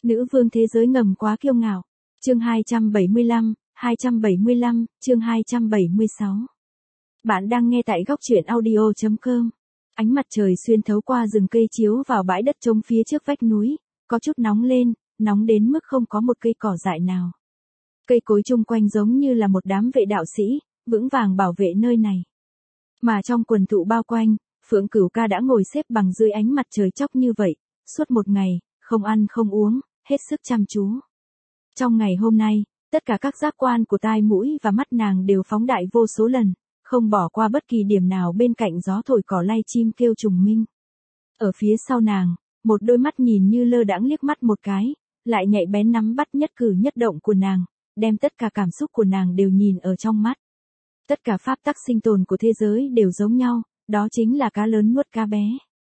Nữ vương thế giới ngầm quá kiêu ngạo. Chương 275, chương 276. Bạn đang nghe tại góc truyện audio.com. Ánh mặt trời xuyên thấu qua rừng cây chiếu vào bãi đất trống phía trước vách núi, có chút nóng lên, nóng đến mức không có một cây cỏ dại nào. Cây cối chung quanh giống như là một đám vệ đạo sĩ, vững vàng bảo vệ nơi này. Mà trong quần thụ bao quanh, Phượng Cửu Ca đã ngồi xếp bằng dưới ánh mặt trời chói như vậy, suốt một ngày, không ăn không uống, hết sức chăm chú. Trong ngày hôm nay, tất cả các giác quan của tai mũi và mắt nàng đều phóng đại vô số lần, không bỏ qua bất kỳ điểm nào bên cạnh gió thổi cỏ lay chim kêu trùng minh. Ở phía sau nàng, một đôi mắt nhìn như lơ đãng liếc mắt một cái, lại nhạy bén nắm bắt nhất cử nhất động của nàng, đem tất cả cảm xúc của nàng đều nhìn ở trong mắt. Tất cả pháp tắc sinh tồn của thế giới đều giống nhau, đó chính là cá lớn nuốt cá bé.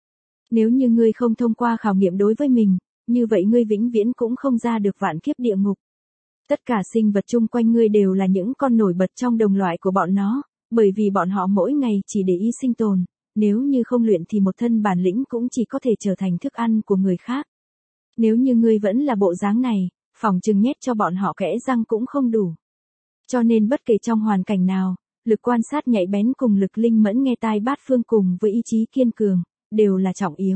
Nếu như ngươi không thông qua khảo nghiệm đối với mình, như vậy ngươi vĩnh viễn cũng không ra được vạn kiếp địa ngục. Tất cả sinh vật chung quanh ngươi đều là những con nổi bật trong đồng loại của bọn nó, bởi vì bọn họ mỗi ngày chỉ để ý sinh tồn, nếu như không luyện thì một thân bản lĩnh cũng chỉ có thể trở thành thức ăn của người khác. Nếu như ngươi vẫn là bộ dáng này, phỏng chừng nhét cho bọn họ kẽ răng cũng không đủ. Cho nên bất kể trong hoàn cảnh nào, lực quan sát nhạy bén cùng lực linh mẫn nghe tai bát phương cùng với ý chí kiên cường, đều là trọng yếu.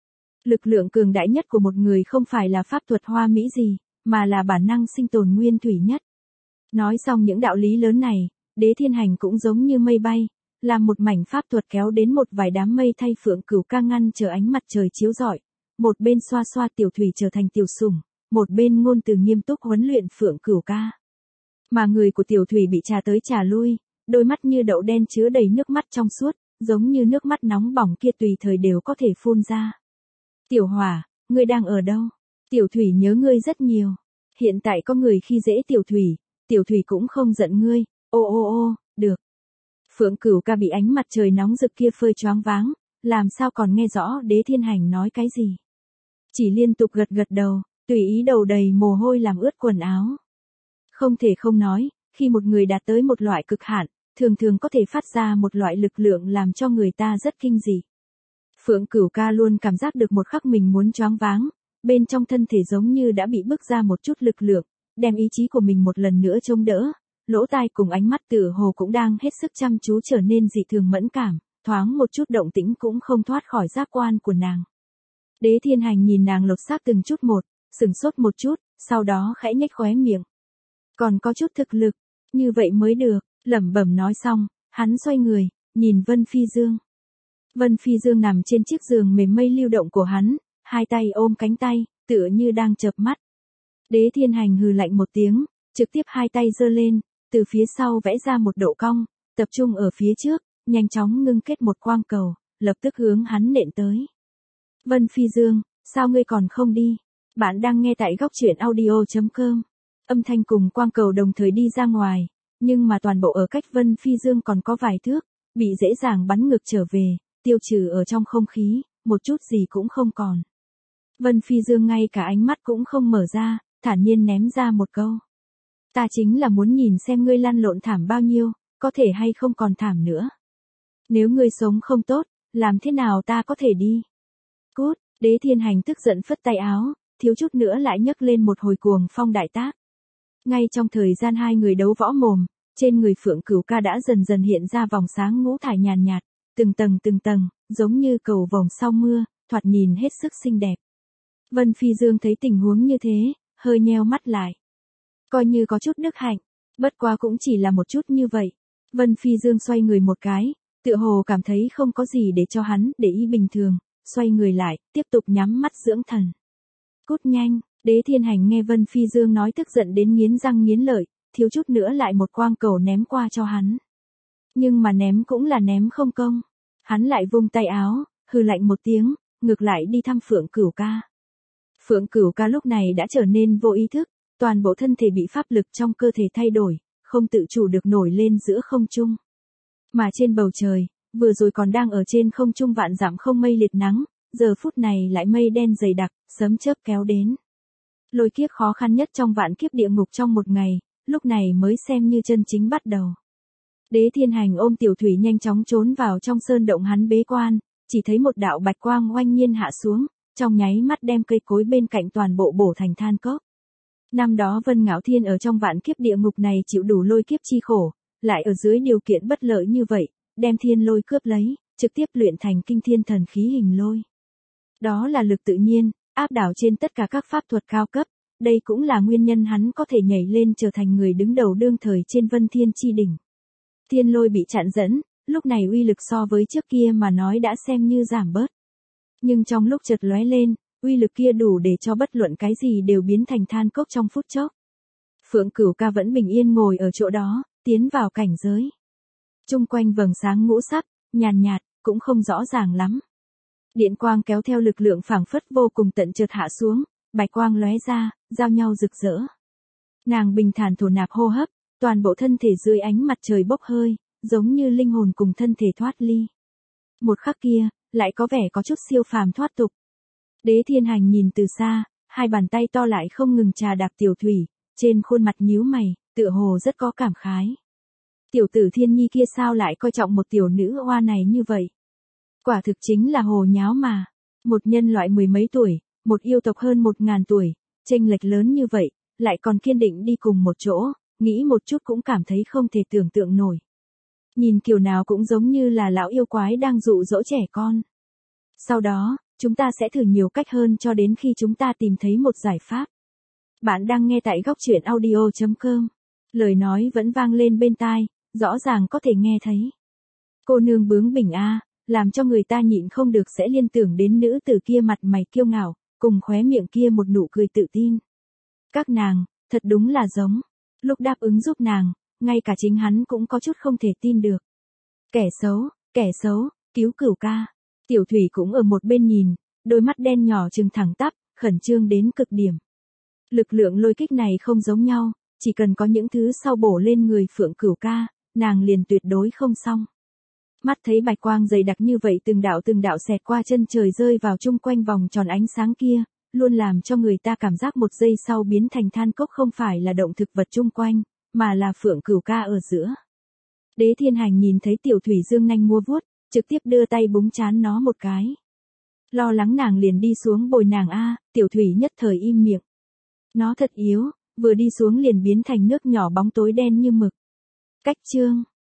Lực lượng cường đại nhất của một người không phải là pháp thuật hoa mỹ gì, mà là bản năng sinh tồn nguyên thủy nhất. Nói xong những đạo lý lớn này, Đế Thiên Hành cũng giống như mây bay, làm một mảnh pháp thuật kéo đến một vài đám mây thay Phượng Cửu Ca ngăn chờ ánh mặt trời chiếu rọi, một bên xoa xoa tiểu thủy trở thành tiểu sủng, một bên ngôn từ nghiêm túc huấn luyện Phượng Cửu Ca. Mà người của tiểu thủy bị trà tới trà lui, đôi mắt như đậu đen chứa đầy nước mắt trong suốt, giống như nước mắt nóng bỏng kia tùy thời đều có thể phun ra. Tiểu Hỏa, ngươi đang ở đâu? Tiểu thủy nhớ ngươi rất nhiều. Hiện tại có người khi dễ tiểu thủy cũng không giận ngươi. Ô, được. Phượng Cửu Ca bị ánh mặt trời nóng rực kia phơi choáng váng, làm sao còn nghe rõ Đế Thiên Hành nói cái gì. Chỉ liên tục gật gật đầu, tùy ý đầu đầy mồ hôi làm ướt quần áo. Không thể không nói, khi một người đạt tới một loại cực hạn, thường có thể phát ra một loại lực lượng làm cho người ta rất kinh dị. Phượng Cửu Ca luôn cảm giác được một khắc mình muốn choáng váng, bên trong thân thể giống như đã bị bức ra một chút lực lượng, đem ý chí của mình một lần nữa chống đỡ, lỗ tai cùng ánh mắt tựa hồ cũng đang hết sức chăm chú trở nên dị thường mẫn cảm, thoáng một chút động tĩnh cũng không thoát khỏi giác quan của nàng. Đế Thiên Hành nhìn nàng lột xác từng chút một, sửng sốt một chút, sau đó khẽ nhếch khóe miệng. Còn có chút thực lực, như vậy mới được, lẩm bẩm nói xong, hắn xoay người, nhìn Vân Phi Dương. Vân Phi Dương nằm trên chiếc giường mềm mây lưu động của hắn, hai tay ôm cánh tay, tựa như đang chợp mắt. Đế Thiên Hành hừ lạnh một tiếng, trực tiếp hai tay giơ lên, từ phía sau vẽ ra một độ cong, tập trung ở phía trước, nhanh chóng ngưng kết một quang cầu, lập tức hướng hắn nện tới. Vân Phi Dương, sao ngươi còn không đi? Bạn đang nghe tại góc truyện audio.com. Âm thanh cùng quang cầu đồng thời đi ra ngoài, nhưng mà toàn bộ ở cách Vân Phi Dương còn có vài thước, bị dễ dàng bắn ngược trở về, tiêu trừ ở trong không khí, một chút gì cũng không còn. Vân Phi Dương ngay cả ánh mắt cũng không mở ra, thản nhiên ném ra một câu. Ta chính là muốn nhìn xem ngươi lăn lộn thảm bao nhiêu, có thể hay không còn thảm nữa. Nếu ngươi sống không tốt, làm thế nào ta có thể đi? Cút, Đế Thiên Hành tức giận phất tay áo, thiếu chút nữa lại nhấc lên một hồi cuồng phong đại tác. Ngay trong thời gian hai người đấu võ mồm, trên người Phượng Cửu Ca đã dần dần hiện ra vòng sáng ngũ thải nhàn nhạt, từng tầng, giống như cầu vồng sau mưa, thoạt nhìn hết sức xinh đẹp. Vân Phi Dương thấy tình huống như thế, hơi nheo mắt lại. Coi như có chút đức hạnh, bất quá cũng chỉ là một chút như vậy. Vân Phi Dương xoay người một cái, tựa hồ cảm thấy không có gì để cho hắn để ý bình thường, xoay người lại, tiếp tục nhắm mắt dưỡng thần. Cút nhanh, Đế Thiên Hành nghe Vân Phi Dương nói tức giận đến nghiến răng nghiến lợi, thiếu chút nữa lại một quang cầu ném qua cho hắn. Nhưng mà ném cũng là ném không công. Hắn lại vung tay áo, hừ lạnh một tiếng, ngược lại đi thăm Phượng Cửu Ca. Phượng Cửu Ca lúc này đã trở nên vô ý thức, toàn bộ thân thể bị pháp lực trong cơ thể thay đổi, không tự chủ được nổi lên giữa không trung. Mà trên bầu trời, vừa rồi còn đang ở trên không trung vạn dặm không mây liệt nắng, giờ phút này lại mây đen dày đặc, sấm chớp kéo đến. Lôi kiếp khó khăn nhất trong vạn kiếp địa ngục trong một ngày, lúc này mới xem như chân chính bắt đầu. Đế Thiên Hành ôm tiểu thủy nhanh chóng trốn vào trong sơn động hắn bế quan, chỉ thấy một đạo bạch quang oanh nhiên hạ xuống, trong nháy mắt đem cây cối bên cạnh toàn bộ bổ thành than cốc. Năm đó Vân Ngạo Thiên ở trong vạn kiếp địa ngục này chịu đủ lôi kiếp chi khổ, lại ở dưới điều kiện bất lợi như vậy, đem thiên lôi cướp lấy, trực tiếp luyện thành kinh thiên thần khí hình lôi. Đó là lực tự nhiên, áp đảo trên tất cả các pháp thuật cao cấp, đây cũng là nguyên nhân hắn có thể nhảy lên trở thành người đứng đầu đương thời trên Vân Thiên chi đỉnh. Thiên lôi bị chặn dẫn, lúc này uy lực so với trước kia mà nói đã xem như giảm bớt. Nhưng trong lúc chợt lóe lên, uy lực kia đủ để cho bất luận cái gì đều biến thành than cốc trong phút chốc. Phượng Cửu Ca vẫn bình yên ngồi ở chỗ đó, tiến vào cảnh giới. Trung quanh vầng sáng ngũ sắc, nhàn nhạt, cũng không rõ ràng lắm. Điện quang kéo theo lực lượng phảng phất vô cùng tận chợt hạ xuống, bạch quang lóe ra, giao nhau rực rỡ. Nàng bình thản thổ nạp hô hấp, toàn bộ thân thể dưới ánh mặt trời bốc hơi, giống như linh hồn cùng thân thể thoát ly. Một khắc kia, lại có vẻ có chút siêu phàm thoát tục. Đế Thiên Hành nhìn từ xa, hai bàn tay to lại không ngừng trà đạp tiểu thủy, trên khuôn mặt nhíu mày, tựa hồ rất có cảm khái. Tiểu tử Thiên Nhi kia sao lại coi trọng một tiểu nữ oa này như vậy? Quả thực chính là hồ nháo mà. Một nhân loại mười mấy tuổi, một yêu tộc hơn 1000 tuổi, chênh lệch lớn như vậy, lại còn kiên định đi cùng một chỗ, nghĩ một chút cũng cảm thấy không thể tưởng tượng nổi. Nhìn kiểu nào cũng giống như là lão yêu quái đang dụ dỗ trẻ con. Sau đó, chúng ta sẽ thử nhiều cách hơn cho đến khi chúng ta tìm thấy một giải pháp. Bạn đang nghe tại góc truyện audio.com. Lời nói vẫn vang lên bên tai, rõ ràng có thể nghe thấy. Cô nương bướng bỉnh a, làm cho người ta nhịn không được sẽ liên tưởng đến nữ tử kia mặt mày kiêu ngạo, cùng khóe miệng kia một nụ cười tự tin. Các nàng, thật đúng là giống. Lúc đáp ứng giúp nàng, ngay cả chính hắn cũng có chút không thể tin được. Kẻ xấu, cứu Cửu Ca. Tiểu Thủy cũng ở một bên nhìn, đôi mắt đen nhỏ trừng thẳng tắp, khẩn trương đến cực điểm. Lực lượng lôi kích này không giống nhau, chỉ cần có những thứ sau bổ lên người Phượng Cửu Ca, nàng liền tuyệt đối không xong. Mắt thấy bạch quang dày đặc như vậy từng đạo xẹt qua chân trời rơi vào chung quanh vòng tròn ánh sáng kia, luôn làm cho người ta cảm giác một giây sau biến thành than cốc không phải là động thực vật chung quanh, mà là Phượng Cửu Ca ở giữa. Đế Thiên Hành nhìn thấy Tiểu Thủy dương nhanh múa vuốt, trực tiếp đưa tay búng trán nó một cái. Lo lắng nàng liền đi xuống bồi nàng Tiểu Thủy nhất thời im miệng. Nó thật yếu, vừa đi xuống liền biến thành nước nhỏ bóng tối đen như mực. Cách chương